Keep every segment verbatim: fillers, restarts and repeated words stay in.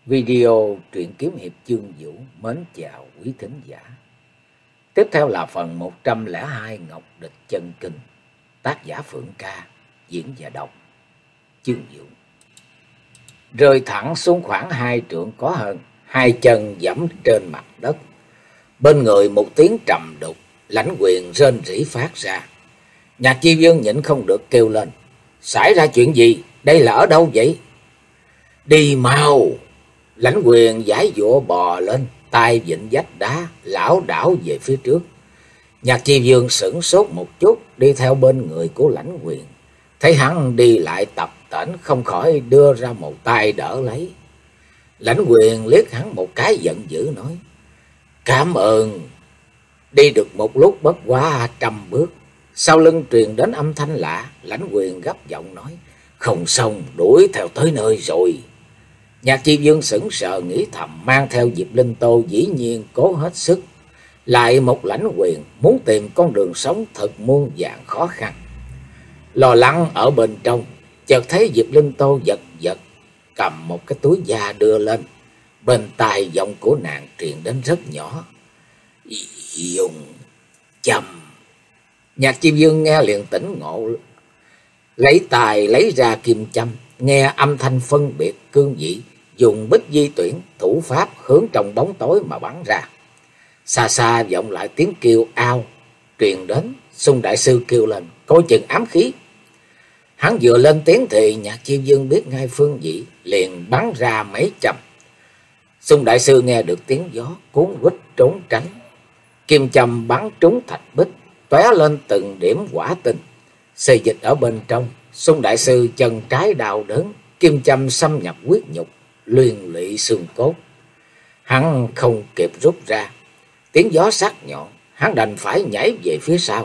Video truyện kiếm hiệp chương vũ mến chào quý thính giả. Tiếp theo là phần một trăm lẻ hai Ngọc Địch Chân Kinh, tác giả Phượng Ca, diễn và đọc chương vũ. Rơi thẳng xuống khoảng hai trượng có hơn, hai chân giẫm trên mặt đất. Bên người một tiếng trầm đục, lãnh quyền rên rỉ phát ra. Nhạc Chi Vương nhịn không được kêu lên: "Xảy ra chuyện gì? Đây là ở đâu vậy?" "Đi mau!" Lãnh quyền giãi giụa bò lên, tay vịn vách đá, lảo đảo về phía trước. Nhạc Chi Vương sửng sốt một chút, đi theo bên người của lãnh quyền. Thấy hắn đi lại tập tễnh, không khỏi đưa ra một tay đỡ lấy. Lãnh quyền liếc hắn một cái giận dữ nói: "Cảm ơn." Đi được một lúc bất quá trăm bước, sau lưng truyền đến âm thanh lạ. Lãnh quyền gấp giọng nói: "Không xong, đuổi theo tới nơi rồi." Nhạc Chi Vương sững sờ nghĩ thầm, mang theo Diệp Linh Tô dĩ nhiên cố hết sức. Lại một lãnh quyền muốn tìm con đường sống thật muôn vàn khó khăn. Lo lắng ở bên trong, chợt thấy Diệp Linh Tô giật giật cầm một cái túi da đưa lên. Bên tai giọng của nàng truyền đến rất nhỏ: "Dùng châm." Nhạc Chi Vương nghe liền tỉnh ngộ, lấy tài lấy ra kim châm, nghe âm thanh phân biệt cương vị, dùng bích di tuyển thủ pháp hướng trong bóng tối mà bắn ra. Xa xa vọng lại tiếng kêu ao truyền đến. Xung đại sư kêu lên: "Coi chừng ám khí." Hắn vừa lên tiếng thì Nhạc Chi Vương biết ngay phương vị, liền bắn ra mấy châm. Xung đại sư nghe được tiếng gió, cuốn quýt trốn tránh. Kim châm bắn trúng thạch bích, tóe lên từng điểm hỏa tinh. Xê dịch ở bên trong, Xung đại sư chân trái đau đớn, kim châm xâm nhập huyết nhục, luyện lụy xương cốt. Hắn không kịp rút ra, tiếng gió sắc nhọn, hắn đành phải nhảy về phía sau.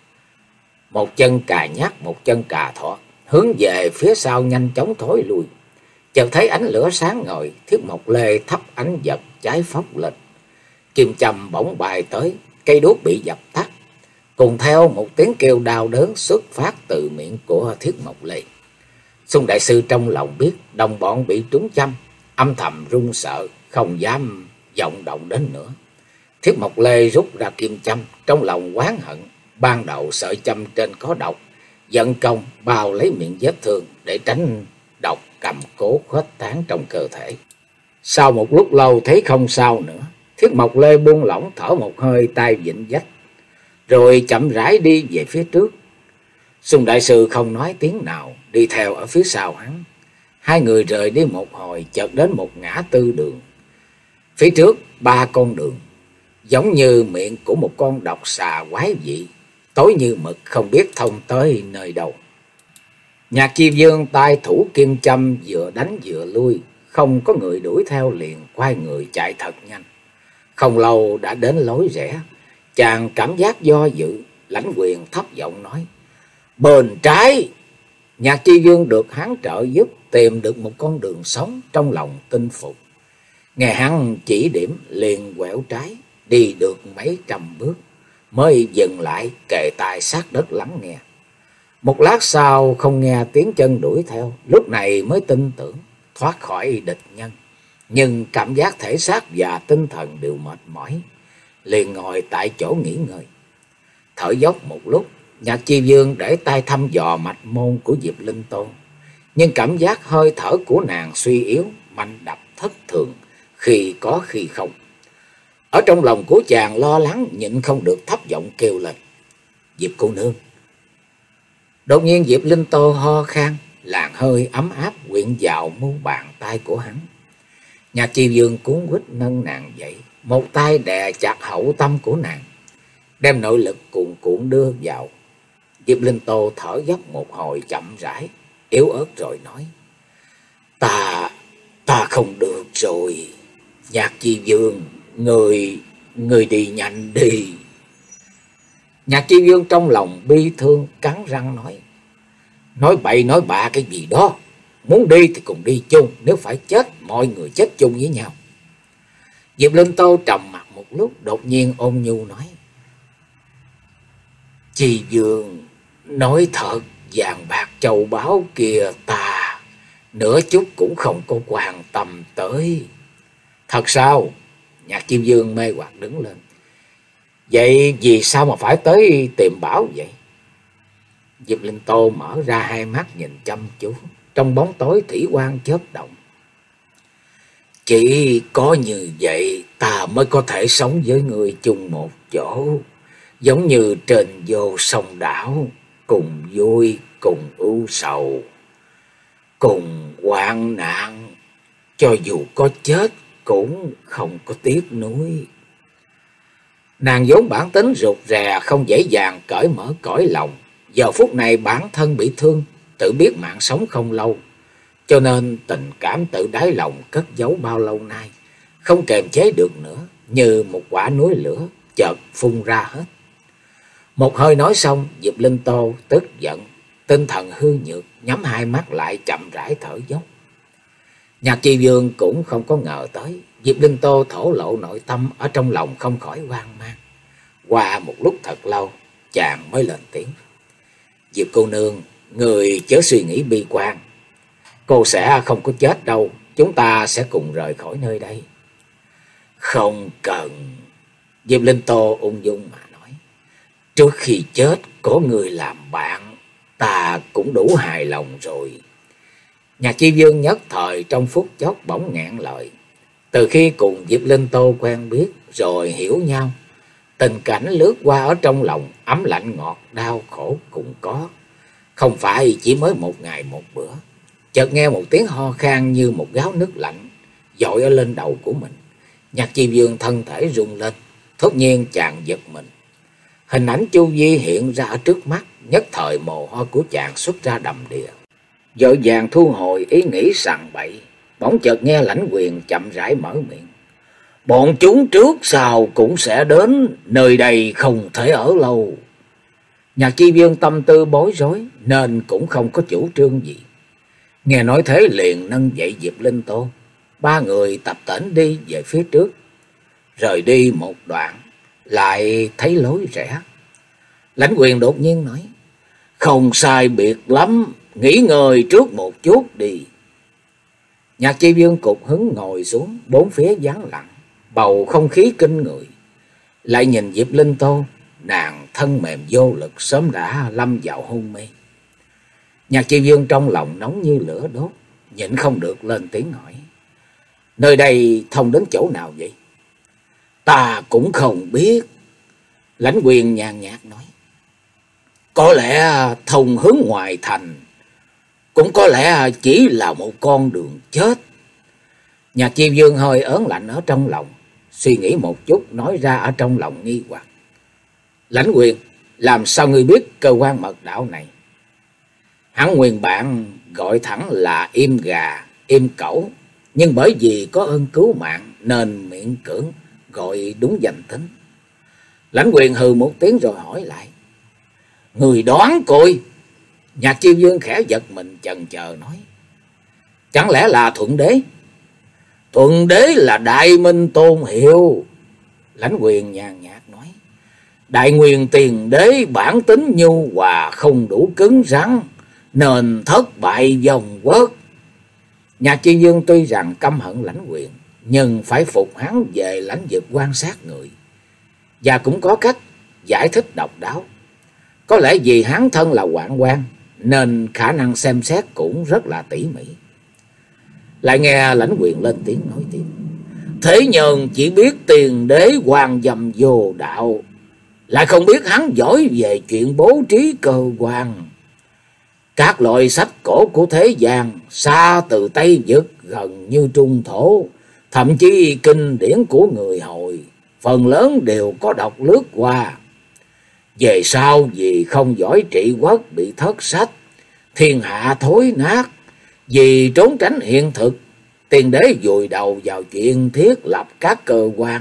Một chân cà nhắc, một chân cà thọt, hướng về phía sau nhanh chóng thối lui. Chợt thấy ánh lửa sáng ngời, Thiết Mộc Lê thắp ánh vật cháy phốc lên. Kim châm bỗng bài tới, cây đuốc bị dập tắt, cùng theo một tiếng kêu đau đớn xuất phát từ miệng của Thiết Mộc Lê. Xung đại sư trong lòng biết đồng bọn bị trúng châm, âm thầm run sợ, không dám vọng động đến nữa. Thiết Mộc Lê rút ra kim châm, trong lòng oán hận. Ban đầu sợi châm trên có độc, vận công bao lấy miệng vết thương để tránh độc cầm cố khuếch tán trong cơ thể. Sau một lúc lâu thấy không sao nữa, Thiết Mộc Lê buông lỏng thở một hơi, tay vịn vách, rồi chậm rãi đi về phía trước. Xung đại sư không nói tiếng nào, đi theo ở phía sau hắn. Hai người rời đi một hồi, chợt đến một ngã tư đường. Phía trước ba con đường, giống như miệng của một con độc xà quái dị, tối như mực, không biết thông tới nơi đâu. Nhạc Chi Vương tay thủ kim châm, vừa đánh vừa lui, không có người đuổi theo, liền quay người chạy thật nhanh. Không lâu đã đến lối rẽ, chàng cảm giác do dự. Lãnh quyền thấp giọng nói: "Bên trái." Nhạc Chi Vương được hắn trợ giúp tìm được một con đường sống, trong lòng tin phục. Nghe hắn chỉ điểm, liền quẹo trái, đi được mấy trăm bước mới dừng lại, kề tai sát đất lắng nghe. Một lát sau không nghe tiếng chân đuổi theo, lúc này mới tin tưởng thoát khỏi địch nhân, nhưng cảm giác thể xác và tinh thần đều mệt mỏi, liền ngồi tại chỗ nghỉ ngơi. Thở dốc một lúc, Nhạc Chi Vương để tay thăm dò mạch môn của Diệp Linh Tô, nhưng cảm giác hơi thở của nàng suy yếu, manh đập thất thường, khi có khi không. Ở trong lòng của chàng lo lắng, nhịn không được thấp giọng kêu lên: "Diệp cô nương." Đột nhiên Diệp Linh Tô ho khan, làn hơi ấm áp quyện vào mu bàn tay của hắn. Nhạc Chi Vương cuốn quýt nâng nàng dậy, một tay đè chặt hậu tâm của nàng, đem nội lực cuồn cuộn đưa vào. Diệp Linh Tô thở dốc một hồi, chậm rãi yếu ớt rồi nói: Ta, ta không được rồi. Nhạc Chi Vương, người, người đi nhanh đi." Nhạc Chi Vương trong lòng bi thương, cắn răng nói: "Nói bậy nói bạ cái gì đó, muốn đi thì cùng đi chung, nếu phải chết mọi người chết chung với nhau." Diệp Linh Tô trầm mặt một lúc, đột nhiên ôn nhu nói: "Chi Vương, nói thật, vàng bạc châu báu kia ta nửa chút cũng không có quan tâm tới. tới. Thật sao? Nhạc Chiêu Dương mê hoặc đứng lên. Vậy vì sao mà phải tới tìm bảo vậy? Diệp Linh Tô mở ra hai mắt nhìn chăm chú. Trong bóng tối thủy quang chớp động. Chỉ có như vậy ta mới có thể sống với người chung một chỗ. Giống như trên vô sông đảo. Cùng vui, cùng ưu sầu, cùng hoạn nạn. Cho dù có chết cũng không có tiếc nuối. Nàng vốn bản tính rụt rè, không dễ dàng cởi mở cõi lòng. Giờ phút này bản thân bị thương, tự biết mạng sống không lâu, cho nên tình cảm tự đáy lòng cất giấu bao lâu nay không kềm chế được nữa, như một quả núi lửa chợt phun ra hết. Một hơi nói xong, Diệp Linh Tô tức giận, tinh thần hư nhược, nhắm hai mắt lại chậm rãi thở dốc. Nhạc Chi Vương cũng không có ngờ tới Diệp Linh Tô thổ lộ nội tâm ở trong lòng, không khỏi hoang mang. Qua một lúc thật lâu, chàng mới lên tiếng. Diệp cô nương, người chớ suy nghĩ bi quan. Cô sẽ không có chết đâu, chúng ta sẽ cùng rời khỏi nơi đây. Không cần. Diệp Linh Tô ung dung mà nói. Trước khi chết có người làm bạn, ta cũng đủ hài lòng rồi. Nhạc Chi Vương nhất thời trong phút chốc bỗng ngẹn lời. Từ khi cùng Diệp Linh Tô quen biết rồi hiểu nhau, tình cảnh lướt qua ở trong lòng, ấm lạnh ngọt đau khổ cũng có. Không phải chỉ mới một ngày một bữa. Chợt nghe một tiếng ho khan như một gáo nước lạnh dội ở lên đầu của mình. Nhạc Chi Vương thân thể rung lên, thốt nhiên chàng giật mình. Hình ảnh Chu Vi hiện ra ở trước mắt, nhất thời mồ hôi của chàng xuất ra đầm đìa. Vội vàng thu hồi ý nghĩ sằng bậy, bỗng chợt nghe Lãnh Quyền chậm rãi mở miệng. Bọn chúng trước sau cũng sẽ đến, nơi đây không thể ở lâu. Nhạc Chi Vương tâm tư bối rối nên cũng không có chủ trương gì. Nghe nói thế liền nâng dậy Diệp Linh Tô, ba người tập tễnh đi về phía trước. Rời đi một đoạn lại thấy lối rẽ. Lãnh Quyền đột nhiên nói. Không sai biệt lắm, nghỉ ngơi trước một chút đi. Nhạc Chi Vương cục hứng ngồi xuống, bốn phía vắng lặng, bầu không khí kinh người. Lại nhìn Diệp Linh Tô, nàng thân mềm vô lực, sớm đã lâm vào hôn mê. Nhạc Chi Vương trong lòng nóng như lửa đốt, nhịn không được lên tiếng hỏi. Nơi đây thông đến chỗ nào vậy? Ta cũng không biết. Lãnh Quyền nhàn nhạt nói. Có lẽ thông hướng ngoài thành, cũng có lẽ chỉ là một con đường chết. Nhạc Chi Vương hơi ớn lạnh ở trong lòng, suy nghĩ một chút nói ra ở trong lòng nghi hoặc. Lãnh Quyền, làm sao ngươi biết cơ quan mật đạo này? Hắn nguyên bản gọi thẳng là Im Gà, Im Cẩu, nhưng bởi vì có ơn cứu mạng nên miễn cưỡng gọi đúng danh tính. Lãnh Quyền hừ một tiếng rồi hỏi lại. Người đoán coi. Nhạc Chi Vương khẽ giật mình chần chờ nói. Chẳng lẽ là Thuận Đế? Thuận Đế là Đại Minh tôn hiệu. Lãnh Quyền nhàn nhạt nói. Đại Nguyên Tiền Đế bản tính nhu hòa không đủ cứng rắn, nên thất bại vòng quốc. Nhạc Chi Vương tuy rằng căm hận Lãnh Quyền, nhưng phải phục hắn về lãnh vực quan sát người, và cũng có cách giải thích độc đáo. Có lẽ vì hắn thân là hoạn quan nên khả năng xem xét cũng rất là tỉ mỉ. Lại nghe Lãnh Quyền lên tiếng nói tiếp. Thế nhân chỉ biết Tiền Đế hoàng dầm vô đạo, lại không biết hắn giỏi về chuyện bố trí cơ quan. Các loại sách cổ của thế gian, xa từ Tây Vực gần như Trung Thổ, thậm chí kinh điển của người Hồi, phần lớn đều có đọc lướt qua. Về sau vì không giỏi trị quốc bị thất sách, thiên hạ thối nát, vì trốn tránh hiện thực, Tiền Đế vùi đầu vào chuyện thiết lập các cơ quan.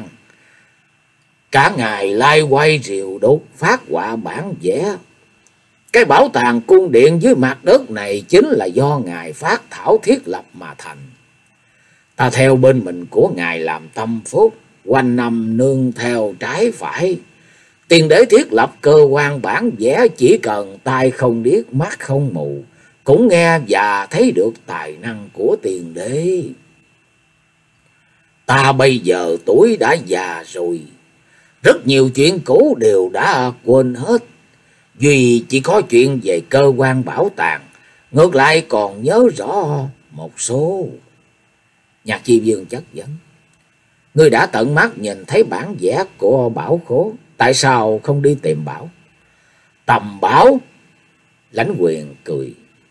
Cả ngày lai quay rìu đốt phát họa bản vẽ. Cái bảo tàng cung điện dưới mặt đất này chính là do ngài phát thảo thiết lập mà thành. Ta theo bên mình của ngài làm tâm phúc, quanh năm nương theo trái phải. Tiền Đế thiết lập cơ quan bản vẽ, chỉ cần tai không điếc mắt không mù cũng nghe và thấy được tài năng của Tiền Đế. Ta bây giờ tuổi đã già rồi, rất nhiều chuyện cũ đều đã quên hết. Duy chỉ có chuyện về cơ quan bảo tàng, ngược lại còn nhớ rõ một số. Nhạc Chi Vương chất vấn. Ngươi đã tận mắt nhìn thấy bản vẽ của bảo khố, tại sao không đi tìm bảo? Tầm bảo? Lãnh Quyền cười.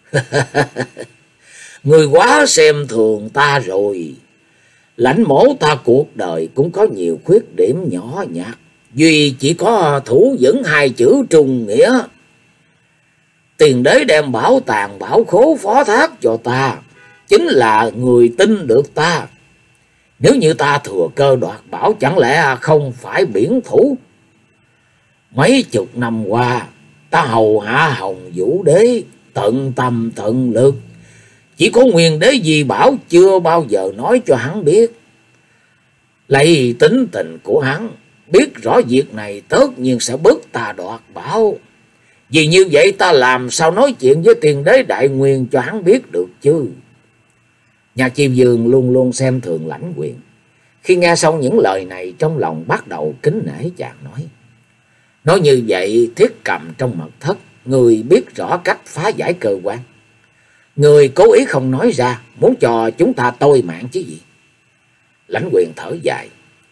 Ngươi quá xem thường ta rồi. Lãnh mổ ta cuộc đời cũng có nhiều khuyết điểm nhỏ nhặt, duy chỉ có thủ vững hai chữ trung nghĩa. Tiền đế đem bảo tàng bảo khố phó thác cho ta, chính là người tin được ta. Nếu như ta thừa cơ đoạt bảo, chẳng lẽ không phải biển thủ? Mấy chục năm qua, ta hầu hạ Hồng Vũ đế tận tâm tận lực, chỉ có Nguyên đế Di Bảo chưa bao giờ nói cho hắn biết. Lấy tính tình của hắn, biết rõ việc này tất nhiên sẽ bức ta đoạt bảo. Vì như vậy ta làm sao nói chuyện với tiền đế Đại Nguyên cho hắn biết được chứ? Nhạc Chi Vương luôn luôn xem thường Lãnh Quyền. Khi nghe xong những lời này, trong lòng bắt đầu kính nể chàng nói. Nói như vậy, Thiết Cầm trong mật thất, người biết rõ cách phá giải cơ quan. Người cố ý không nói ra, muốn cho chúng ta tôi mạng chứ gì? Lãnh Quyền thở dài.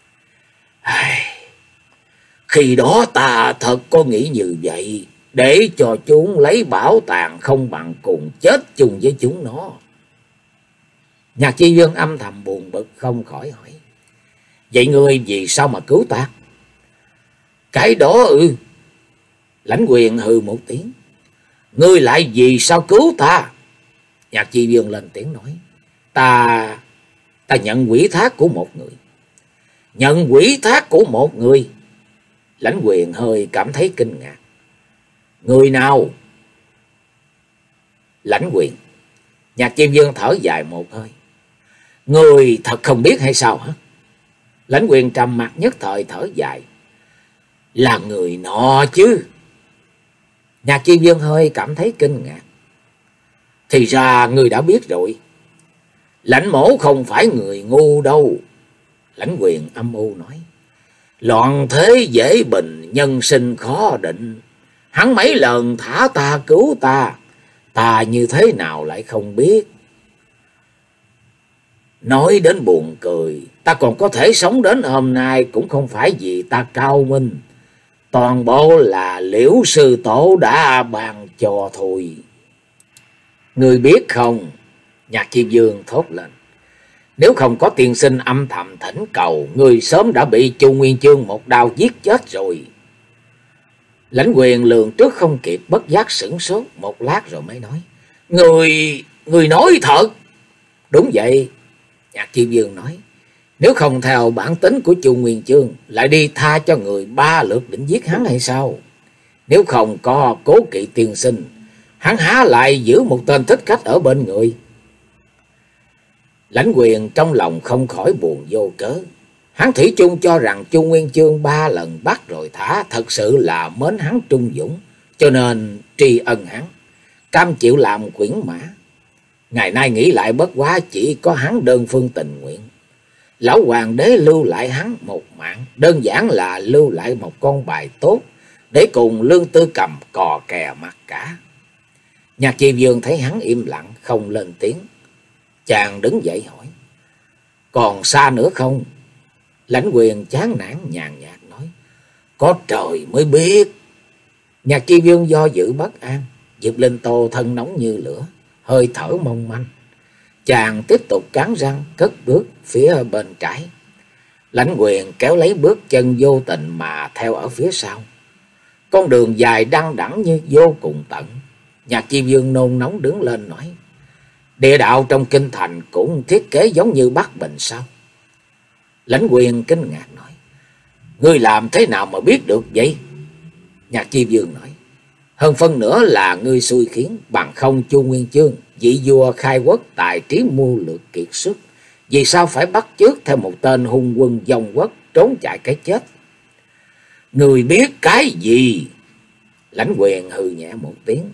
Khi đó ta thật có nghĩ như vậy, để cho chúng lấy bảo tàng không bằng cùng chết chung với chúng nó. Nhạc Chi Vương âm thầm buồn bực không khỏi hỏi. Vậy ngươi vì sao mà cứu ta? Cái đó ư? Lãnh Quyền hừ một tiếng. Ngươi lại vì sao cứu ta? Nhạc Chi Vương lên tiếng nói. Ta... ta nhận quỹ thác của một người. Nhận quỹ thác của một người? Lãnh Quyền hơi cảm thấy kinh ngạc. Người nào? Lãnh Quyền. Nhạc Chi Vương thở dài một hơi. Người thật không biết hay sao hả? Lãnh Quyền trầm mặt nhất thời thở dài. Là người nọ chứ. Nhạc Chi Vương hơi cảm thấy kinh ngạc. Thì ra người đã biết rồi. Lãnh mổ không phải người ngu đâu. Lãnh Quyền âm u nói. Loạn thế dễ bình, nhân sinh khó định. Hắn mấy lần thả ta cứu ta, ta như thế nào lại không biết. Nói đến buồn cười, ta còn có thể sống đến hôm nay cũng không phải vì ta cao minh. Toàn bộ là Liễu sư tổ đã ban cho thôi. Ngươi biết không? Nhạc Chi Vương thốt lên. Nếu không có tiên sinh âm thầm thỉnh cầu, ngươi sớm đã bị Chu Nguyên Chương một đao giết chết rồi. Lãnh Quyền lường trước không kịp, bất giác sửng sốt một lát rồi mới nói. Người... người nói thật. Đúng vậy. Nhạc Chi Vương nói. Nếu không theo bản tính của Chu Nguyên Chương, lại đi tha cho người ba lượt định giết hắn hay sao? Nếu không có Cố Kỵ tiên sinh, hắn há lại giữ một tên thích khách ở bên người? Lãnh Quyền trong lòng không khỏi buồn vô cớ. Hắn thủy chung cho rằng Chu Nguyên Chương ba lần bắt rồi thả thật sự là mến hắn trung dũng, cho nên tri ân hắn, cam chịu làm quyển mã. Ngày nay nghĩ lại bất quá chỉ có hắn đơn phương tình nguyện. Lão hoàng đế lưu lại hắn một mạng, đơn giản là lưu lại một con bài tốt để cùng Lương Tư Cầm cò kè mặt cả. Nhạc Chi Vương thấy hắn im lặng không lên tiếng, chàng đứng dậy hỏi. Còn xa nữa không? Lãnh Quyền chán nản nhàn nhạt nói. Có trời mới biết. Nhạc Chi Vương do dự bất an. Diệp Linh Tô thân nóng như lửa, hơi thở mong manh. Chàng tiếp tục cắn răng cất bước phía bên trái. Lãnh Quyền kéo lấy bước chân vô tình mà theo ở phía sau. Con đường dài đăng đẳng như vô cùng tận. Nhạc Chi Vương nôn nóng đứng lên nói. Địa đạo trong kinh thành cũng thiết kế giống như Bắc Bình sao? Lãnh Quyền kinh ngạc nói. Ngươi làm thế nào mà biết được vậy? Nhạc Chi Vương nói. Hơn phân nữa là ngươi xui khiến, bằng không Chu Nguyên Chương, vị vua khai quốc tài trí mưu lược kiệt xuất, vì sao phải bắt chước theo một tên hung quân dòng quốc trốn chạy cái chết? Ngươi biết cái gì? Lãnh Quyền hừ nhẹ một tiếng.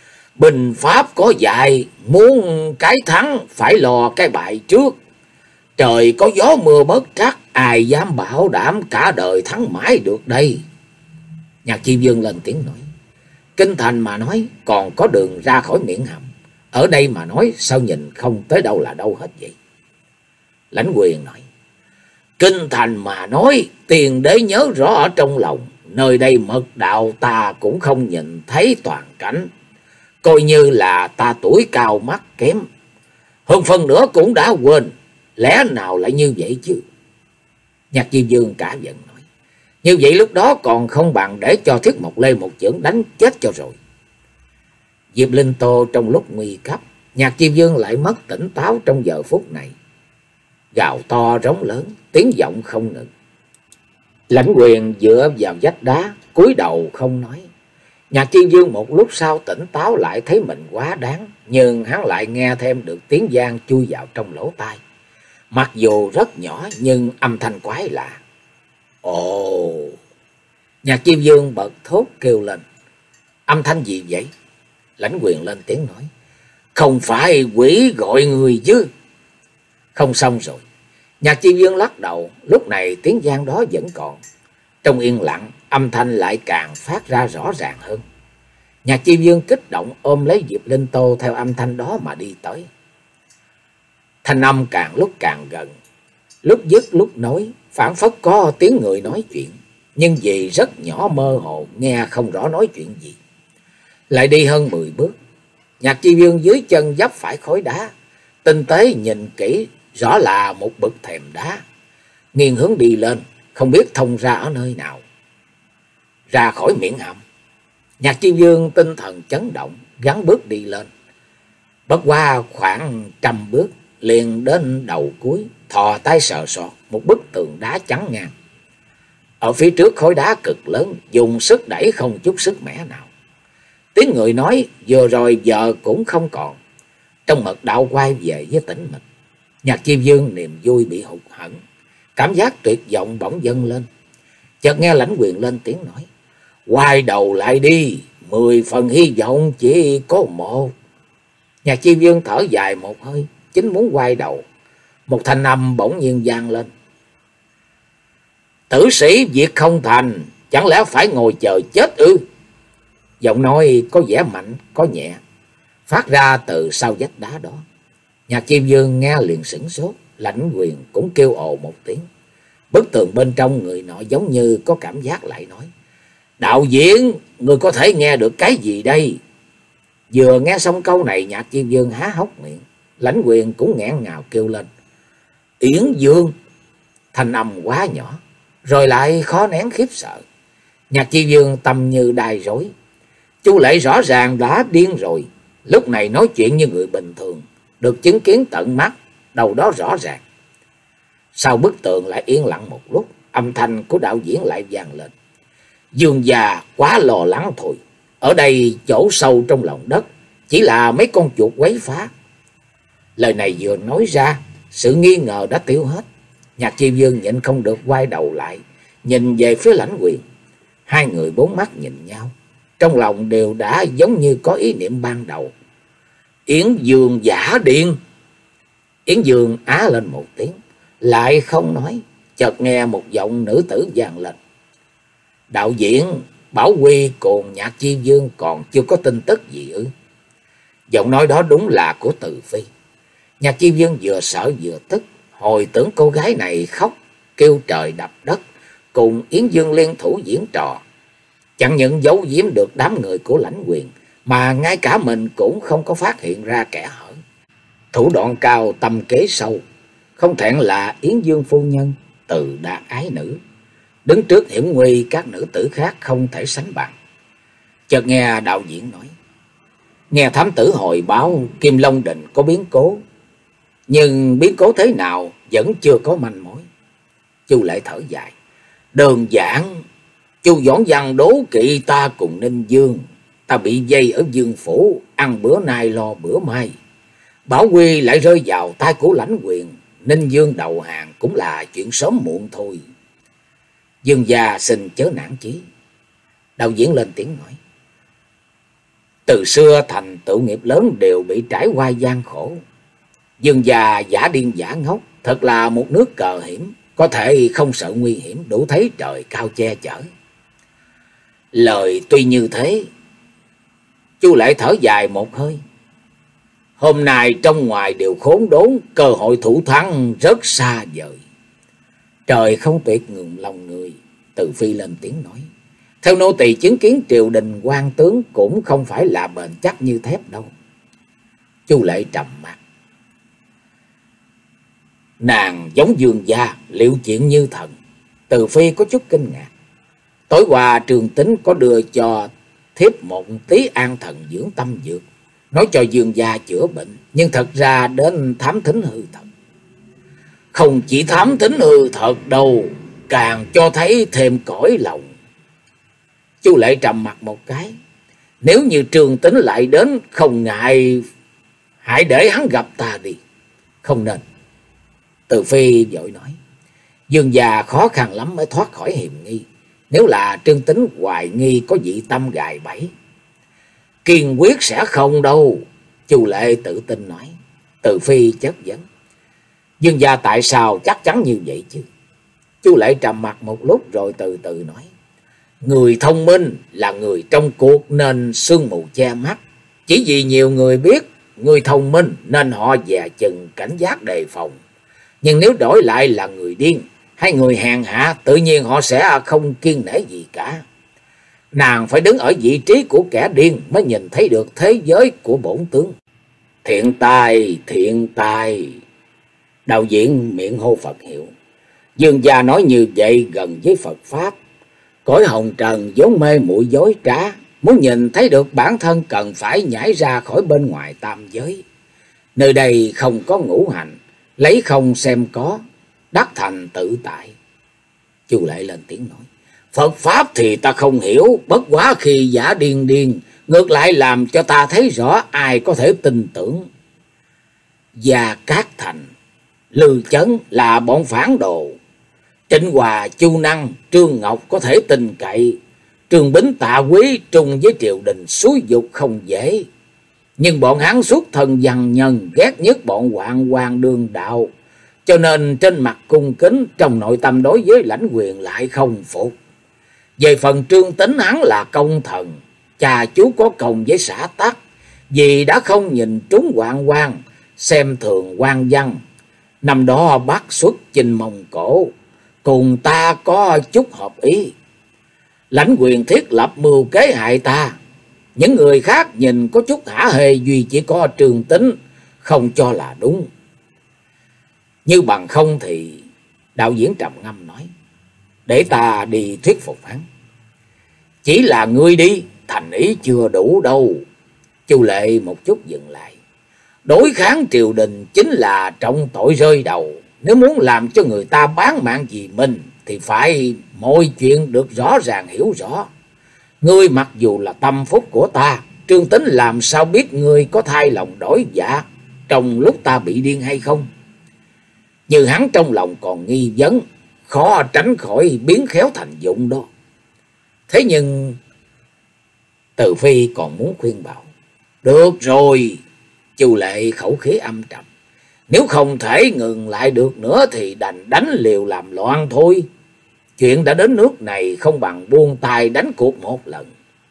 Bình pháp có dạy, muốn cái thắng phải lo cái bại trước. Trời có gió mưa bất trắc, ai dám bảo đảm cả đời thắng mãi được đây. Nhạc Chi Vương lên tiếng nói. Kinh thành mà nói còn có đường ra khỏi miệng hầm, ở đây mà nói sao nhìn không tới đâu là đâu hết vậy? Lãnh Quyền nói. Kinh thành mà nói, tiền đế nhớ rõ ở trong lòng, nơi đây mật đạo ta cũng không nhìn thấy toàn cảnh, coi như là ta tuổi cao mắt kém, hơn phần nữa cũng đã quên, lẽ nào lại như vậy chứ? Nhạc Chi Vương cả giận nói. Như vậy lúc đó còn không bằng để cho Thiết Mộc Lê một chưởng đánh chết cho rồi. Diệp Linh Tô trong lúc nguy cấp, Nhạc Chi Vương lại mất tỉnh táo trong giờ phút này, gào to rống lớn, tiếng vọng không ngừng. Lãnh Quyền dựa vào vách đá, cúi đầu không nói. Nhạc Chi Vương một lúc sau tỉnh táo lại, thấy mình quá đáng, nhưng hắn lại nghe thêm được tiếng vang chui vào trong lỗ tai. Mặc dù rất nhỏ nhưng âm thanh quái lạ. Ồ! Nhạc Chi Vương bật thốt kêu lên. Âm thanh gì vậy? Lãnh Quyền lên tiếng nói. Không phải quỷ gọi người chứ? Không xong rồi. Nhạc Chi Vương lắc đầu, lúc này tiếng vang đó vẫn còn. Trong yên lặng, âm thanh lại càng phát ra rõ ràng hơn. Nhạc Chi Vương kích động ôm lấy Diệp Linh Tô theo âm thanh đó mà đi tới. Thanh âm càng lúc càng gần, lúc dứt lúc nối, phảng phất có tiếng người nói chuyện, nhưng vì rất nhỏ mơ hồ, nghe không rõ nói chuyện gì. Lại đi hơn mười bước, Nhạc Chi Vương dưới chân vấp phải khối đá, tinh tế nhìn kỹ, rõ là một bậc thềm đá, nghiêng hướng đi lên, không biết thông ra ở nơi nào. Ra khỏi miệng hầm, Nhạc Chi Vương tinh thần chấn động, gắng bước đi lên. Bất qua khoảng trăm bước, liền đến đầu cuối, thò tay sờ soạt một bức tường đá trắng ngang. Ở phía trước khối đá cực lớn, dùng sức đẩy không chút sức mẻ nào. Tiếng người nói vừa rồi giờ cũng không còn. Trong mật đạo quay về với tĩnh mịch. Nhạc Chi Vương niềm vui bị hụt hẫng, cảm giác tuyệt vọng bỗng dâng lên. Chợt nghe Lãnh Quyền lên tiếng nói. Quay đầu lại đi, mười phần hy vọng chỉ có một. Nhạc Chi Vương thở dài một hơi, chính muốn quay đầu, một thanh âm bỗng nhiên vang lên. Tử sĩ việc không thành, chẳng lẽ phải ngồi chờ chết ư? Giọng nói có vẻ mạnh, có nhẹ, phát ra từ sau vách đá đó. Nhạc Chi Vương nghe liền sửng sốt, Lãnh Quyền cũng kêu ồ một tiếng. Bức tường bên trong người nọ giống như có cảm giác lại nói. Đạo diễn, người có thể nghe được cái gì đây? Vừa nghe xong câu này, Nhạc Chi Vương há hốc miệng. Lãnh Quyền cũng nghẹn ngào kêu lên. Yến Dương! Thanh âm quá nhỏ, rồi lại khó nén khiếp sợ. Nhạc Chi Vương tâm như đai rối. Chu Lệ rõ ràng đã điên rồi, lúc này nói chuyện như người bình thường, được chứng kiến tận mắt, đầu đó rõ ràng. Sau bức tường lại yên lặng một lúc, âm thanh của đạo diễn lại vang lên. Dương già quá lo lắng thôi, ở đây chỗ sâu trong lòng đất, chỉ là mấy con chuột quấy phá. Lời này vừa nói ra, sự nghi ngờ đã tiêu hết. Nhạc Chi Vương nhịn không được quay đầu lại, nhìn về phía Lãnh Quyền. Hai người bốn mắt nhìn nhau, trong lòng đều đã giống như có ý niệm ban đầu. Yến Dương giả điên! Yến Dương á lên một tiếng, lại không nói. Chợt nghe một giọng nữ tử vang lên. Đạo diễn, Bảo Quy cùng Nhạc Chi Vương còn chưa có tin tức gì ư? Giọng nói đó đúng là của Từ Phi. Nhạc Chi Vương vừa sợ vừa tức, hồi tưởng cô gái này khóc, kêu trời đập đất, cùng Yến Dương liên thủ diễn trò. Chẳng những giấu giếm được đám người của Lãnh Quyền, mà ngay cả mình cũng không có phát hiện ra kẻ hở. Thủ đoạn cao, tâm kế sâu, không thẹn là Yến Dương phu nhân, Từ Đa ái nữ. Đứng trước hiểm nguy các nữ tử khác không thể sánh bằng. Chợt nghe đạo diễn nói. Nghe thám tử hồi báo Kim Long Đình có biến cố, nhưng biến cố thế nào vẫn chưa có manh mối. Chu Lệ thở dài. Đơn giản, Chu Doãn Văn đố kỵ ta cùng Ninh Dương. Ta bị dây ở Dương phủ, ăn bữa nay lo bữa mai. Bảo Quy lại rơi vào tay của Lãnh Quyền. Ninh Dương đầu hàng cũng là chuyện sớm muộn thôi. Dương gia xin chớ nản chí. Đạo diễn lên tiếng nói. Từ xưa thành tựu nghiệp lớn đều bị trải qua gian khổ. Dương gia giả điên giả ngốc, Thật là một nước cờ hiểm, có thể không sợ nguy hiểm, đủ thấy trời cao che chở. Lời tuy như thế, Chu Lệ thở dài một hơi. Hôm nay trong ngoài đều khốn đốn, cơ hội thủ thắng rất xa vời. Trời không tuyệt ngừng lòng người, Từ Phi lên tiếng nói. Theo nô tỳ chứng kiến triều đình quan tướng cũng không phải là bền chắc như thép đâu. Chu Lệ trầm mặt. Nàng giống Dương gia, liệu chuyện như thần. Từ Phi có chút kinh ngạc. Tối qua Trường Tính có đưa cho thiếp một tí an thần dưỡng tâm dược, nói cho Dương gia chữa bệnh, nhưng thật ra đến thám thính hư thật. Không chỉ thám thính hư thật đâu, càng cho thấy thêm cõi lòng. Chu Lệ trầm mặt một cái. Nếu như Trường Tính lại đến, không ngại hãy để hắn gặp ta đi. Không nên. Từ Phi vội nói. Dương gia khó khăn lắm mới thoát khỏi hiểm nghi. Nếu là Trương Tính hoài nghi có dị tâm gài bẫy, kiên quyết sẽ không đâu. Chu Lệ tự tin nói. Từ Phi chất vấn. Dương gia tại sao chắc chắn như vậy chứ? Chu Lệ trầm mặt một lúc rồi từ từ nói. Người thông minh là người trong cuộc nên sương mù che mắt. Chỉ vì nhiều người biết người thông minh nên họ dè chừng cảnh giác đề phòng. Nhưng nếu đổi lại là người điên hay người hèn hạ, tự nhiên họ sẽ không kiêng nể gì cả. Nàng phải đứng ở vị trí của kẻ điên mới nhìn thấy được thế giới của bổn tướng. Thiện tài, thiện tài. Đạo diễn miệng hô Phật hiệu. Dương gia nói như vậy gần với Phật Pháp. Cõi hồng trần vốn mê muội dối trá, muốn nhìn thấy được bản thân cần phải nhảy ra khỏi bên ngoài tam giới. Nơi đây không có ngũ hành, lấy không xem có, đắc thành tự tại. Chu Lệ lên tiếng nói. Phật Pháp thì ta không hiểu, bất quá khi giả điên điên, ngược lại làm cho ta thấy rõ ai có thể tin tưởng. Gia Cát Thành, Lư Chấn là bọn phản đồ. Trịnh Hòa, Chu Năng, Trương Ngọc có thể tin cậy. Trương Bính, Tạ Quý trung với triều đình xúi dục không dễ. Nhưng bọn hắn xuất thân văn nhân, ghét nhất bọn hoạn quan đương đạo. Cho nên trên mặt cung kính, trong nội tâm đối với lãnh quyền lại không phục. Về phần Trương Tính, hắn là công thần, cha chú có công với xã tắc, vì đã không nhìn trúng hoạn quan, xem thường quan văn. Năm đó bắt xuất chinh Mông Cổ, cùng ta có chút hợp ý. Lãnh quyền thiết lập mưu kế hại ta. Những người khác nhìn có chút hả hê, duy chỉ có Trường Tính không cho là đúng. Như bằng không thì, đạo diễn trầm ngâm nói, để ta đi thuyết phục hắn. Chỉ là ngươi đi, thành ý chưa đủ đâu. Chu Lệ một chút dừng lại. Đối kháng triều đình chính là trọng tội rơi đầu. Nếu muốn làm cho người ta bán mạng vì mình, thì phải mọi chuyện được rõ ràng hiểu rõ. Ngươi mặc dù là tâm phúc của ta, Trương Tính làm sao biết ngươi có thay lòng đổi dạ trong lúc ta bị điên hay không? Như hắn trong lòng còn nghi vấn, khó tránh khỏi biến khéo thành dụng đó. Thế nhưng Từ Phi còn muốn khuyên bảo. Được rồi, Chu Lệ khẩu khí âm trầm. Nếu không thể ngừng lại được nữa thì đành đánh liều làm loạn thôi. Chuyện đã đến nước này không bằng buông tay đánh cuộc một lần.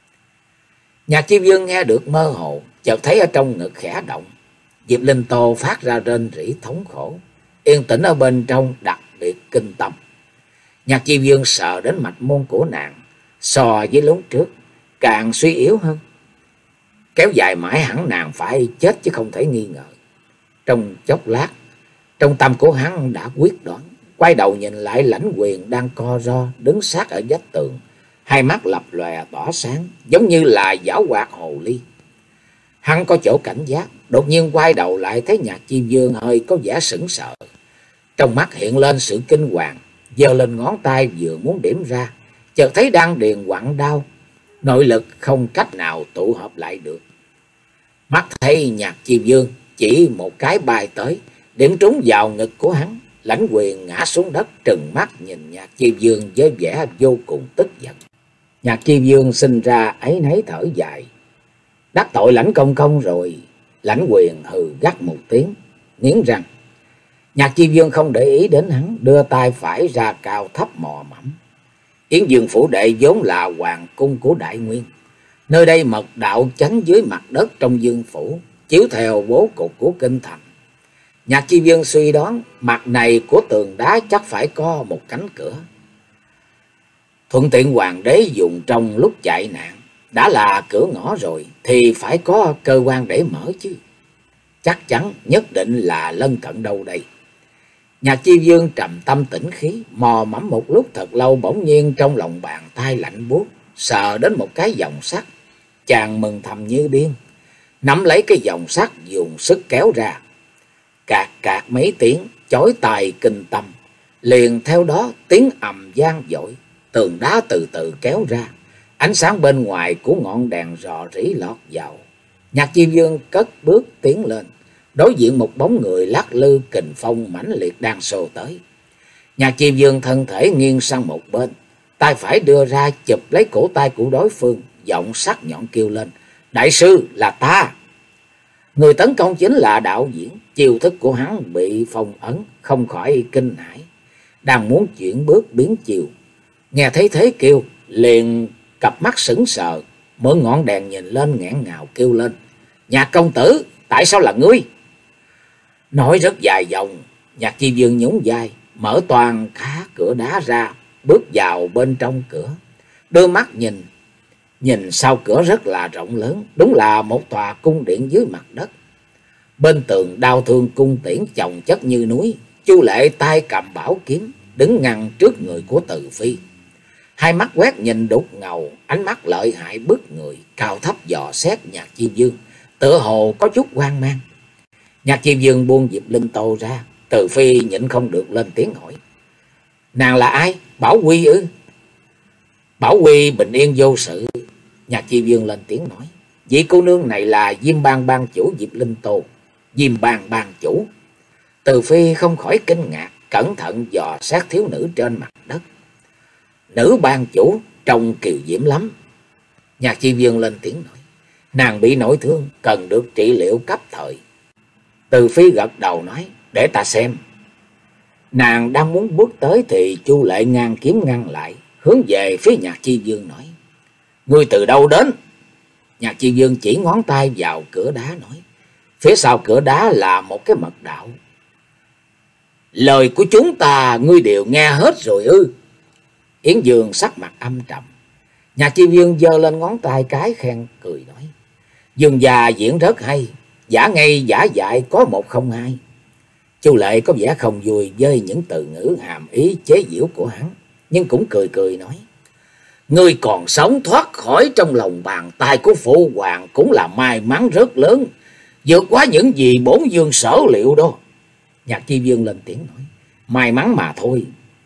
Nhạc Chi Vương nghe được mơ hồ, chợt thấy ở trong ngực khẽ động. Diệp Linh Tô phát ra rên rỉ thống khổ, yên tĩnh ở bên trong đặc biệt kinh tâm. Nhạc Chi Vương sợ đến mạch môn của nàng, so với lúc trước càng suy yếu hơn. Kéo dài mãi hẳn nàng phải chết chứ không thể nghi ngờ. Trong chốc lát, trong tâm của hắn đã quyết đoán, quay đầu nhìn lại Lãnh Quyền đang co ro đứng sát ở vách tường, hai mắt lập lòe tỏa sáng, giống như là giảo hoạt hồ ly. Hắn có chỗ cảnh giác, đột nhiên quay đầu lại thấy Nhạc Chi Vương hơi có vẻ sững sờ. Trong mắt hiện lên sự kinh hoàng, giơ lên ngón tay vừa muốn điểm ra, chợt thấy đang điền quặn đau, nội lực không cách nào tụ hợp lại được. Mắt thấy Nhạc Chi Vương chỉ một cái bay tới, điểm trúng vào ngực của hắn. Lãnh Quyền ngã xuống đất trừng mắt nhìn Nhạc Chi Vương với vẻ vô cùng tức giận. Nhạc Chi Vương sinh ra áy náy thở dài. Đắc tội Lãnh công công rồi. Lãnh Quyền hừ gắt một tiếng, nghiến răng. Nhạc Chi Dương không để ý đến hắn, đưa tay phải ra cao thấp mò mẫm. Yến Dương phủ đệ vốn là hoàng cung của Đại Nguyên. Nơi đây mật đạo chánh dưới mặt đất trong dương phủ, chiếu theo bố cục của kinh thành. Nhạc Chi Dương suy đoán mặt này của tường đá chắc phải có một cánh cửa. Thuận tiện hoàng đế dùng trong lúc chạy nạn. Đã là cửa ngõ rồi thì phải có cơ quan để mở chứ. Chắc chắn nhất định là lân cận đâu đây. Nhạc Chi Dương trầm tâm tĩnh khí, mò mẫm một lúc thật lâu, bỗng nhiên trong lòng bàn tay lạnh buốt sờ đến một cái vòng sắt. Chàng mừng thầm như điên, nắm lấy cái vòng sắt dùng sức kéo ra. Cạc cạc mấy tiếng chói tai kinh tâm, liền theo đó tiếng ầm vang dội, tường đá từ từ kéo ra. Ánh sáng bên ngoài của ngọn đèn rò rỉ lọt vào. Nhạc Chi Dương cất bước tiến lên, đối diện một bóng người lắc lư kình phong mãnh liệt đang xô tới. Nhạc Chi Dương thân thể nghiêng sang một bên, tay phải đưa ra chụp lấy cổ tay của đối phương, giọng sắc nhọn kêu lên: "Đại sư, là ta!" Người tấn công chính là đạo diễn. Chiêu thức của hắn bị phong ấn, không khỏi kinh hãi, đang muốn chuyển bước biến chiều. Nghe thấy thế kêu, liền cặp mắt sững sờ, mở ngọn đèn nhìn lên nghẹn ngào kêu lên: "Nhạc công tử, tại sao là ngươi?" Nói rất dài dòng. Nhạc Chi Dương nhún vai, mở toàn khá cửa đá ra, bước vào bên trong cửa, đưa mắt nhìn. Nhìn sau cửa rất là rộng lớn, đúng là một tòa cung điện dưới mặt đất. Bên tường đao thương cung tiễn chồng chất như núi. Chu Lệ tay cầm bảo kiếm, đứng ngăn trước người của Từ Phi. Hai mắt quét nhìn đục ngầu, ánh mắt lợi hại bức người, cao thấp dò xét Nhạc Chi Dương, tựa hồ có chút hoang mang. Nhạc Chi Dương buông Diệp Linh Tô ra. Từ Phi nhịn không được lên tiếng hỏi: "Nàng là ai? Bảo Quy ư?" "Bảo Quy bình yên vô sự." Nhạc Chi Dương lên tiếng nói: "Vị cô nương này là Diêm Bang bang chủ Diệp Linh Tô." "Diêm Bang bang chủ?" Từ Phi không khỏi kinh ngạc, cẩn thận dò xét thiếu nữ trên mặt đất. "Nữ bang chủ trông kiều diễm lắm." Nhạc Chi Dương lên tiếng nói: "Nàng bị nội thương, cần được trị liệu cấp thời." Từ Phi gật đầu nói: "Để ta xem." Nàng đang muốn bước tới thì Chu Lệ ngang kiếm ngăn lại, hướng về phía Nhạc Chi Dương nói: "Ngươi từ đâu đến?" Nhạc Chi Dương chỉ ngón tay vào cửa đá nói: "Phía sau cửa đá là một cái mật đạo." "Lời của chúng ta ngươi đều nghe hết rồi ư?" Yến Dương sắc mặt âm trầm. Nhạc Chi Dương giơ lên ngón tay cái khen cười nói: "Dương già diễn rất hay, giả ngây giả dại có một không hai." Chu Lệ có vẻ không vui với những từ ngữ hàm ý chế giễu của hắn, nhưng cũng cười cười nói: "Ngươi còn sống thoát khỏi trong lòng bàn tay của phụ hoàng cũng là may mắn rất lớn, vượt quá những gì bổn vương sở liệu đó." Nhạc Chi Dương lên tiếng nói: "May mắn mà thôi."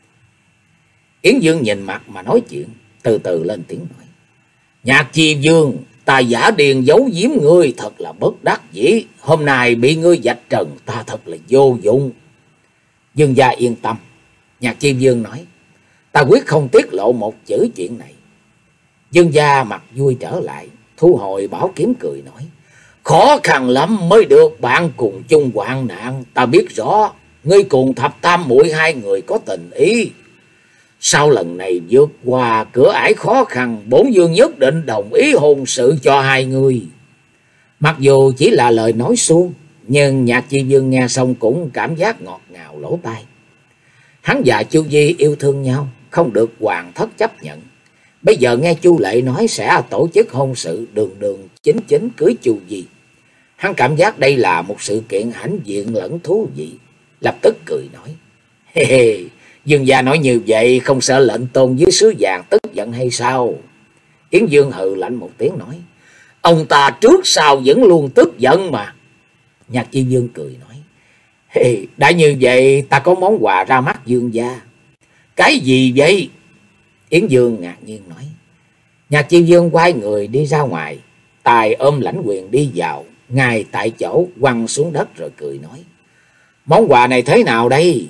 Yến Dương nhìn mặt mà nói chuyện, từ từ lên tiếng nói: "Nhạc Chi Dương, ta giả điền giấu giếm ngươi thật là bất đắc dĩ. Hôm nay bị ngươi vạch trần, ta thật là vô dụng." "Dương gia yên tâm." Nhạc Chi Dương nói: "Ta quyết không tiết lộ một chữ chuyện này." Dương gia mặt vui trở lại, thu hồi bảo kiếm cười nói: "Khó khăn lắm mới được bạn cùng chung hoạn nạn. Ta biết rõ ngươi cùng thập tam muội hai người có tình ý. Sau lần này vượt qua cửa ải khó khăn, bổn vương nhất định đồng ý hôn sự cho hai người." Mặc dù chỉ là lời nói suông, nhưng Nhạc Chi Dương nghe xong cũng cảm giác ngọt ngào lỗ tai. Hắn và Chu Di yêu thương nhau, không được hoàng thất chấp nhận. Bây giờ nghe Chu Lệ nói sẽ tổ chức hôn sự, đường đường chính chính cưới Chu Di, hắn cảm giác đây là một sự kiện hãnh diện lẫn thú vị, lập tức cười nói: "Hê hê, Dương gia nói như vậy không sợ lệnh tôn với sứ vàng tức giận hay sao?" Yến Dương hừ lạnh một tiếng nói: "Ông ta trước sau vẫn luôn tức giận mà." Nhạc Chi Dương cười nói: "Hê, đã như vậy ta có món quà ra mắt Dương gia." "Cái gì vậy?" Yến Dương ngạc nhiên nói. Nhạc Chi Dương quay người đi ra ngoài, tài ôm Lãnh Quyền đi vào, ngay tại chỗ quăng xuống đất rồi cười nói: "Món quà này thế nào đây?"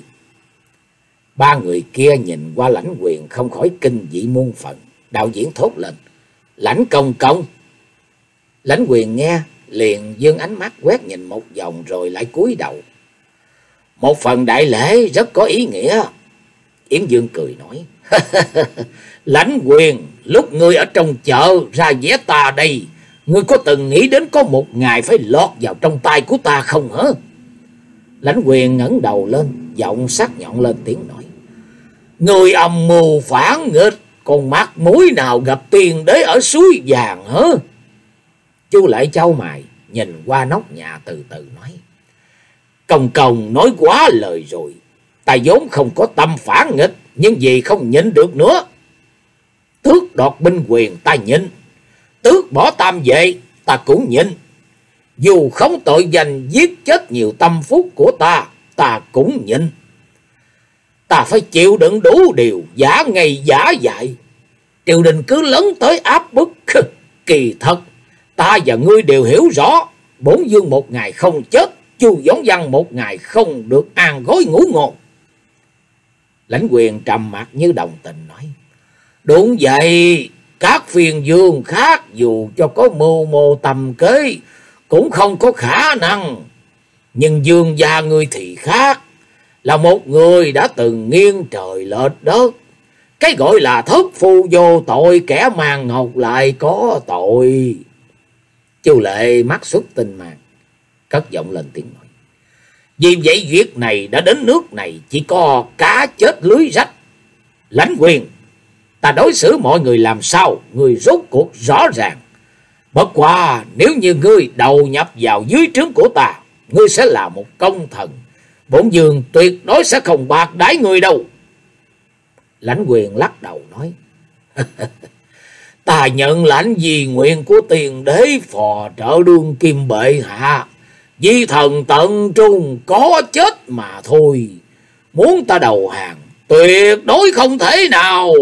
Ba người kia nhìn qua Lãnh Quyền không khỏi kinh dị muôn phần. Đạo diễn thốt lên: "Lãnh công công!" Lãnh Quyền nghe liền dương ánh mắt quét nhìn một vòng rồi lại cúi đầu. Một phần đại lễ rất có ý nghĩa. Yến Dương cười nói. Lãnh Quyền, lúc ngươi ở trong chợ ra vé ta đây, ngươi có từng nghĩ đến có một ngày phải lọt vào trong tay của ta không hả? Lãnh Quyền ngẩng đầu lên, giọng sắc nhọn lên tiếng nói. Ngươi âm mưu phản nghịch, còn mặt mũi nào gặp tiền đế ở suối vàng hả? Chu Lệ chau mày, nhìn qua nóc nhà từ từ nói. Công công nói quá lời rồi. Ta vốn không có tâm phản nghịch, nhưng vì không nhịn được nữa. Tước đoạt binh quyền ta nhịn, tước bỏ tam vệ ta cũng nhịn. Dù không tội danh giết chết nhiều tâm phúc của ta, ta cũng nhịn. Ta phải chịu đựng đủ điều, giả ngày giả dại. Triều đình cứ lấn tới áp bức. Kỳ thật, ta và ngươi đều hiểu rõ. Bổn vương một ngày không chết, Chu Doãn Văn một ngày không được an gối ngủ ngon. Lãnh Quyền trầm mặc như đồng tình nói. Đúng vậy, các phiên vương khác dù cho có mưu mô tầm kế cũng không có khả năng. Nhưng vương gia ngươi thì khác, là một người đã từng nghiêng trời lệch đất. Cái gọi là thất phu vô tội, kẻ mang ngọc lại có tội. Chu Lệ mắt xuất tinh màn, cất giọng lên tiếng nói. Vì vậy việc này đã đến nước này, chỉ có cá chết lưới rách. Lãnh Quyền, ta đối xử mọi người làm sao, người rốt cuộc rõ ràng. Bất qua nếu như ngươi đầu nhập vào dưới trướng của ta, ngươi sẽ là một công thần. Bổn vương tuyệt đối sẽ không bạc đãi ngươi đâu. Lãnh Quyền lắc đầu nói. Ta nhận lãnh di nguyện của tiền đế phò trợ đương kim bệ hạ. Di thần tận trung, có chết mà thôi. Muốn ta đầu hàng tuyệt đối không thể nào.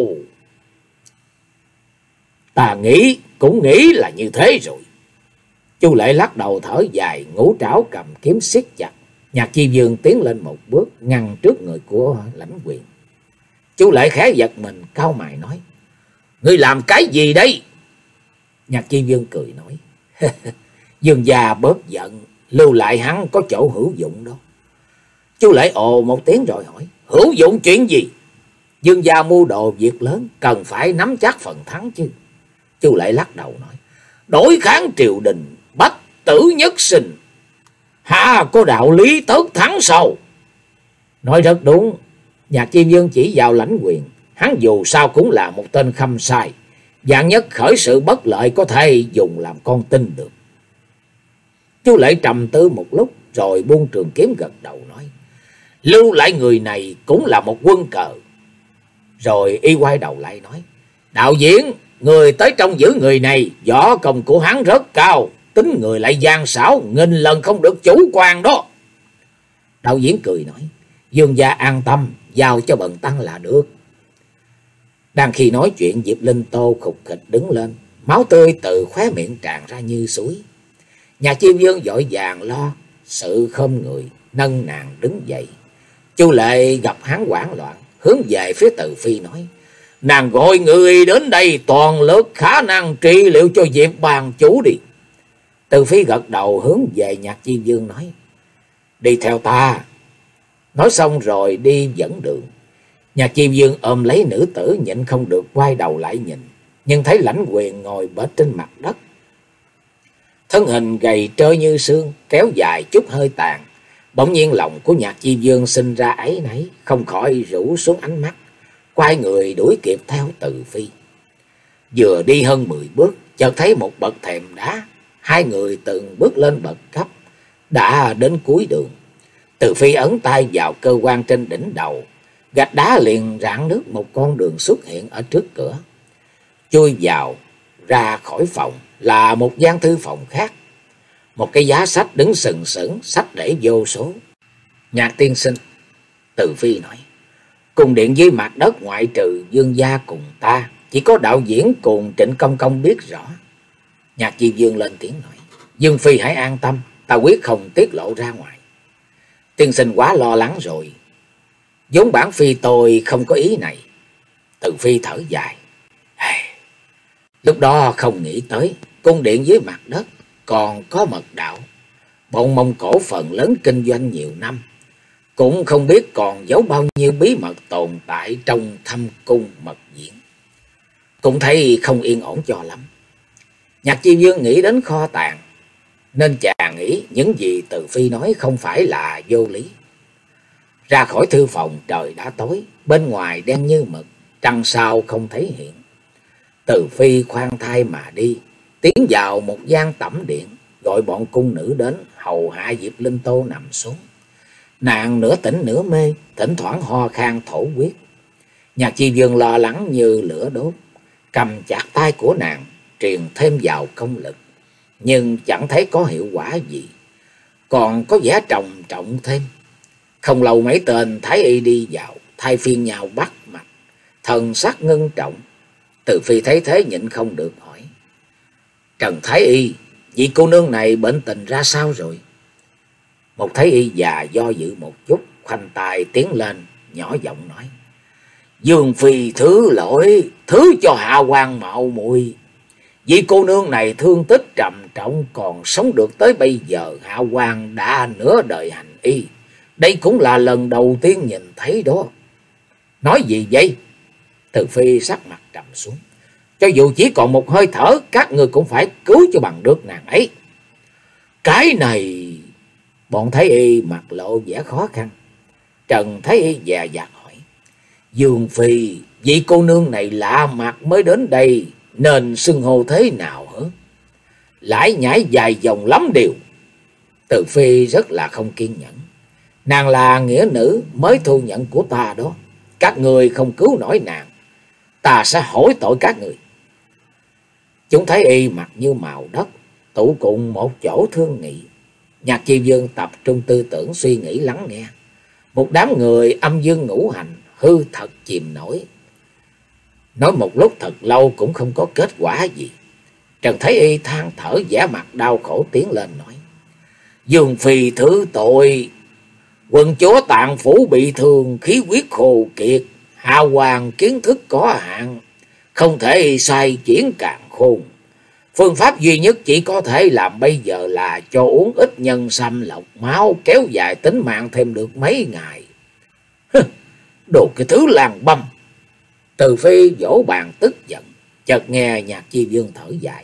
Ta nghĩ cũng nghĩ là như thế rồi. Chu Lệ lắc đầu thở dài, ngũ trảo cầm kiếm siết chặt. Nhạc Chi Vương tiến lên một bước, ngăn trước người của Lãnh Quyền. Chu Lệ khẽ giật mình, cau mày nói. Ngươi làm cái gì đây? Nhạc Chi Vương cười nói. Dương gia bớt giận, lưu lại hắn có chỗ hữu dụng đó. Chu Lệ ồ một tiếng rồi hỏi. Hữu dụng chuyện gì? Dương gia mưu đồ việc lớn, cần phải nắm chắc phần thắng chứ. Chu Lệ lắc đầu nói. Đối kháng triều đình, bách tử nhất sinh, hà có đạo lý tớt thắng sau. Nói rất đúng. Nhạc Chi Vương chỉ vào Lãnh Quyền. Hắn dù sao cũng là một tên khâm sai, vạn nhất khởi sự bất lợi có thể dùng làm con tin được. Chu Lệ trầm tư một lúc rồi buông trường kiếm gật đầu nói. Lưu lại người này cũng là một quân cờ. Rồi y quay đầu lại nói. Đạo diễn, người tới trong giữ người này, võ công của hắn rất cao, tính người lại gian xảo, nghìn lần không được chủ quan đó. Đạo diễn cười nói. Dương gia an tâm, giao cho bần tăng là được. Đang khi nói chuyện, Diệp Linh Tô khục khịch đứng lên, máu tươi từ khóe miệng tràn ra như suối. Nhà Chi Vương vội vàng lo sự khom người, nâng nàng đứng dậy. Chu Lệ gặp hắn hoảng loạn, hướng về phía Từ Phi nói. Nàng gọi người đến đây toàn lực khả năng trị liệu cho Diệp bàn chủ đi. Từ Phi gật đầu hướng về Nhạc Chi Vương nói. Đi theo ta. Nói xong rồi đi dẫn đường. Nhạc Chi Vương ôm lấy nữ tử, nhịn không được quay đầu lại nhìn, nhưng thấy Lãnh Quyền ngồi bệt trên mặt đất, thân hình gầy trơ như xương, kéo dài chút hơi tàn. Bỗng nhiên lòng của Nhạc Chi Vương sinh ra áy náy, không khỏi rũ xuống ánh mắt, quay người đuổi kịp theo Từ Phi. Vừa đi hơn mười bước, chợt thấy một bậc thềm đá, hai người từng bước lên bậc cấp, đã đến cuối đường. Từ Phi ấn tay vào cơ quan trên đỉnh đầu, gạch đá liền rạn nước, một con đường xuất hiện ở trước cửa. Chui vào ra khỏi phòng là một gian thư phòng khác. Một cái giá sách đứng sừng sững, sách để vô số. Nhạc tiên sinh, Từ Phi nói, cung điện dưới mặt đất ngoại trừ Dương gia cùng ta, chỉ có đạo diễn cùng Trịnh Công Công biết rõ. Nhạc Chi Vương lên tiếng nói, Dương Phi hãy an tâm, ta quyết không tiết lộ ra ngoài. Tiên sinh quá lo lắng rồi. Vốn bản Phi tôi không có ý này. Từ Phi thở dài. Lúc đó không nghĩ tới cung điện dưới mặt đất còn có mật đạo. Bọn Mông Cổ phần lớn kinh doanh nhiều năm, cũng không biết còn giấu bao nhiêu bí mật tồn tại trong thâm cung mật viện. Cũng thấy không yên ổn cho lắm. Nhạc Chi Vương nghĩ đến kho tàng, nên chàng nghĩ những gì Từ Phi nói không phải là vô lý. Ra khỏi thư phòng trời đã tối, bên ngoài đen như mực, trăng sao không thấy hiện. Từ Phi khoan thai mà đi, tiến vào một gian tẩm điện, gọi bọn cung nữ đến hầu hạ Diệp Linh Tô nằm xuống. Nàng nửa tỉnh nửa mê, thỉnh thoảng ho khan thổ huyết. Nhạc Chi Vương lo lắng như lửa đốt, cầm chặt tay của nàng, truyền thêm vào công lực, nhưng chẳng thấy có hiệu quả gì, còn có vẻ trầm trọng thêm. Không lâu mấy tên thái y đi vào, thay phiên nhau bắt mạch, thần sắc ngưng trọng. Từ Phi thấy thế nhịn không được hỏi: Trần thái y, vị cô nương này bệnh tình ra sao rồi? Một thái y già do dự một chút, khoanh tay tiến lên, nhỏ giọng nói: Dương Phi thứ lỗi, thứ cho hạ quan mạo muội. Vị cô nương này thương tích trầm trọng, còn sống được tới bây giờ, hạ quan đã nửa đời hành y. Đây cũng là lần đầu tiên nhìn thấy đó. Nói gì vậy? Từ Phi sắc mặt trầm xuống. Cho dù chỉ còn một hơi thở, các người cũng phải cứu cho bằng được nàng ấy. Cái này... Bọn thái y mặt lộ vẻ khó khăn. Trần thái y dè dặt hỏi: Dương Phi, vị cô nương này lạ mặt mới đến đây, nên xưng hô thế nào hả? Lải nhải dài dòng lắm điều. Từ Phi rất là không kiên nhẫn. Nàng là nghĩa nữ mới thu nhận của ta đó. Các người không cứu nổi nàng, ta sẽ hối tội các người. Chúng thấy y mặt như màu đất, tụ cùng một chỗ thương nghị. Nhạc Chi Vương tập trung tư tưởng suy nghĩ lắng nghe. Một đám người âm dương ngũ hành hư thật chìm nổi. Nói một lúc thật lâu cũng không có kết quả gì. Trần Thái Y than thở vẻ mặt đau khổ tiến lên nói: Dương Phi thứ tội, quận chúa Tạng Phủ bị thương, khí huyết khô kiệt, hạ hoàng kiến thức có hạn, không thể sai chuyển càn khôn. Phương pháp duy nhất chỉ có thể làm bây giờ là cho uống ít nhân sâm lọc máu, kéo dài tính mạng thêm được mấy ngày. Đồ cái thứ làng băm. Từ Phi vỗ bàn tức giận, chợt nghe Nhạc Chi Vương thở dài: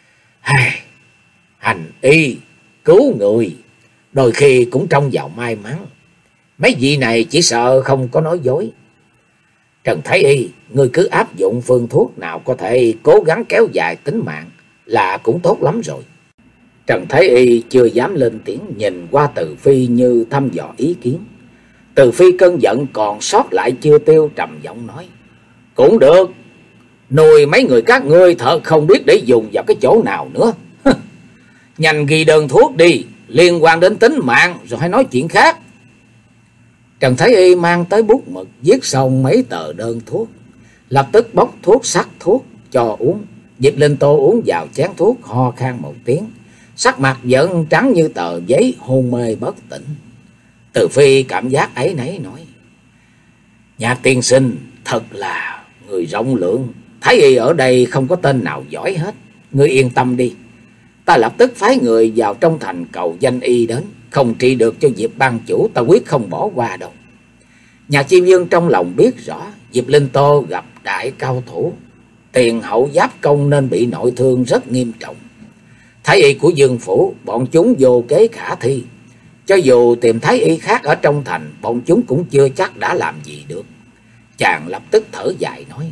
Hành y cứu người đôi khi cũng trông vào may mắn. Mấy vị này chỉ sợ không có nói dối. Trần Thái Y, ngươi cứ áp dụng phương thuốc nào có thể cố gắng kéo dài tính mạng là cũng tốt lắm rồi. Trần Thái Y chưa dám lên tiếng, nhìn qua Từ Phi như thăm dò ý kiến. Từ Phi cơn giận còn sót lại chưa tiêu, trầm giọng nói: Cũng được, nuôi mấy người các ngươi thật không biết để dùng vào cái chỗ nào nữa. Nhanh ghi đơn thuốc đi, liên quan đến tính mạng, rồi hãy nói chuyện khác. Trần Thái Y mang tới bút mực, viết xong mấy tờ đơn thuốc, lập tức bốc thuốc sắc thuốc cho uống. Diệp Linh Tô uống vào chén thuốc, ho khan một tiếng, sắc mặt vẫn trắng như tờ giấy, hôn mê bất tỉnh. Từ Phi cảm giác ấy nấy nói: Nhạc tiên sinh thật là người rộng lượng, Thái Y ở đây không có tên nào giỏi hết. Ngươi yên tâm đi, ta lập tức phái người vào trong thành cầu danh y đến. Không trị được cho Diệp ban chủ, ta quyết không bỏ qua đâu. Nhạc Chi Vương trong lòng biết rõ Diệp Linh Tô gặp đại cao thủ, tiền hậu giáp công nên bị nội thương rất nghiêm trọng. Thái y của Dương phủ bọn chúng vô kế khả thi. Cho dù tìm thái y khác ở trong thành, bọn chúng cũng chưa chắc đã làm gì được. Chàng lập tức thở dài nói: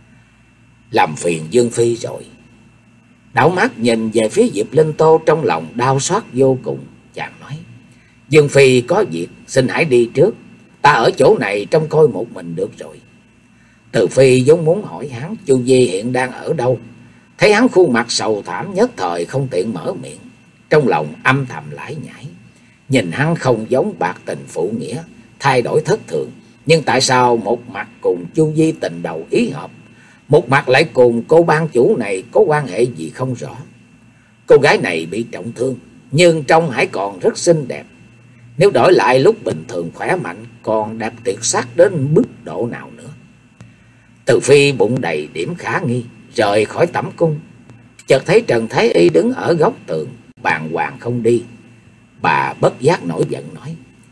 Làm phiền Dương Phi rồi. Đảo mắt nhìn về phía Diệp Linh Tô, trong lòng đau xót vô cùng. Chàng nói: Dương Phi có việc, xin hãy đi trước, ta ở chỗ này trông coi một mình được rồi. Từ Phi vốn muốn hỏi hắn Chu Di hiện đang ở đâu, thấy hắn khuôn mặt sầu thảm, nhất thời không tiện mở miệng, trong lòng âm thầm lải nhải. Nhìn hắn không giống bạc tình phụ nghĩa, thay đổi thất thường, nhưng tại sao một mặt cùng Chu Di tình đầu ý hợp, một mặt lại cùng cô ban chủ này có quan hệ gì không rõ. Cô gái này bị trọng thương, nhưng trông hãy còn rất xinh đẹp. Nếu đổi lại lúc bình thường khỏe mạnh, còn đẹp tuyệt sắc đến mức độ nào nữa. Từ Phi bụng đầy điểm khả nghi, rời khỏi tẩm cung. Chợt thấy Trần Thái Y đứng ở góc tường, bàng hoàng không đi. Bà bất giác nổi giận nói: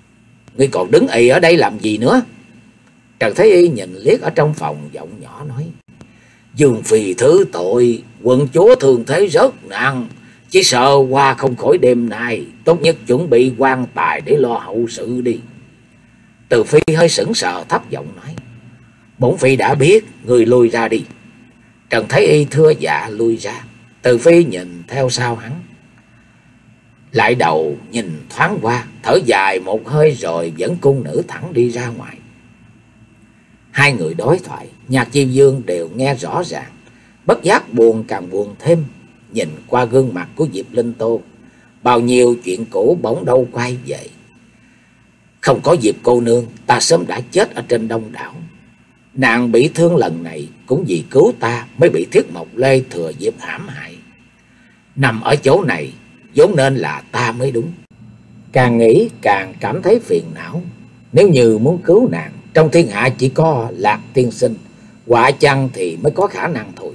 Ngươi còn đứng ì ở đây làm gì nữa? Trần Thái Y nhìn liếc ở trong phòng, giọng nhỏ nói: Dương phi thứ tội, quận chúa thường thế rất nặng, chỉ sợ qua không khỏi đêm nay, tốt nhất chuẩn bị quan tài để lo hậu sự đi. Từ Phi hơi sững sờ, thấp giọng nói: Bổn Phi đã biết, người lui ra đi. Trần Thái Y thưa dạ lui ra. Từ Phi nhìn theo sau hắn, lại đầu nhìn thoáng qua, thở dài một hơi rồi dẫn cung nữ thẳng đi ra ngoài. Hai người đối thoại, Nhạc Chi Dương đều nghe rõ ràng, bất giác buồn càng buồn thêm. Nhìn qua gương mặt của Diệp Linh Tô, bao nhiêu chuyện cũ bỗng đâu quay về. Không có Diệp cô nương, ta sớm đã chết ở trên Đông Đảo. Nàng bị thương lần này cũng vì cứu ta mới bị Thiết Mộc Lê thừa dịp hãm hại. Nằm ở chỗ này vốn nên là ta mới đúng. Càng nghĩ càng cảm thấy phiền não. Nếu như muốn cứu nàng, trong thiên hạ chỉ có Lạc tiên sinh, Họa Chăng thì mới có khả năng thôi.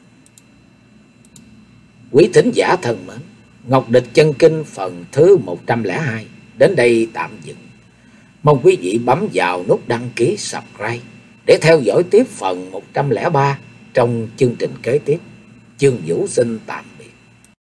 Quý thính giả thân mến, Ngọc Địch Chân Kinh phần thứ một trăm lẻ hai đến đây tạm dừng. Mong quý vị bấm vào nút đăng ký subscribe để theo dõi tiếp phần một trăm lẻ ba trong chương trình kế tiếp. Chương Vũ xin tạm biệt.